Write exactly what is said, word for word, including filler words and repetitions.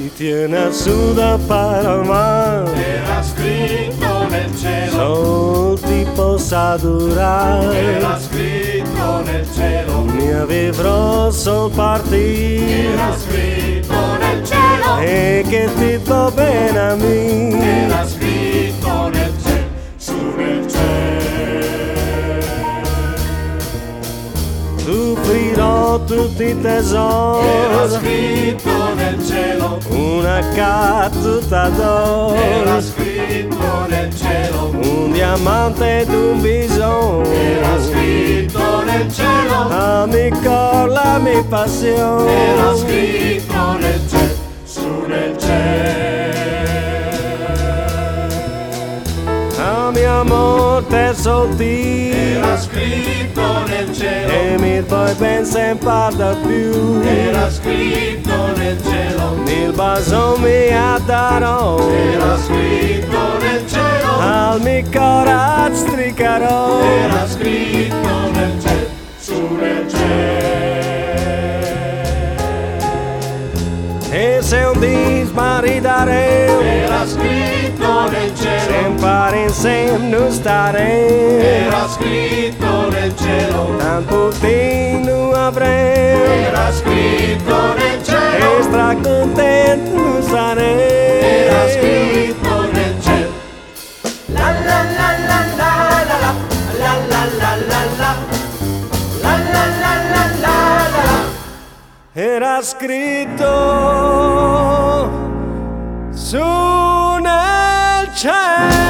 mi tiene su da Panama. Era scritto nel cielo, Sol ti possa durare. era scritto nel cielo, Mi avrò sol partire. era scritto nel cielo, E che ti va bene a me. era scritto nel cielo, su nel cielo. Offrirò tutti i Era tesori, scritto nel cielo, una carta era d'oro, scritto nel cielo, un diamante ed un bisogno. era scritto nel cielo, La mia cor, la mia passione. era scritto nel cielo, su nel cielo. La mia morte soltì. Era scritto nel cielo, E mi poi ben sempre da più. era scritto nel cielo, Il bacio mi addarò. era scritto nel cielo, Al mio coraggio stricarò. era scritto nel cielo, su nel cielo. E se un dì sparidaremo, Era scritto nel cielo, sempre insieme non staremo. era scritto nel cielo, Tanto tempo avremo. era scritto nel cielo, E stracontento non saremo. era scritto nel cielo. La la la la la la la la la la la la la la la la la la. Era scritto su nel cielo.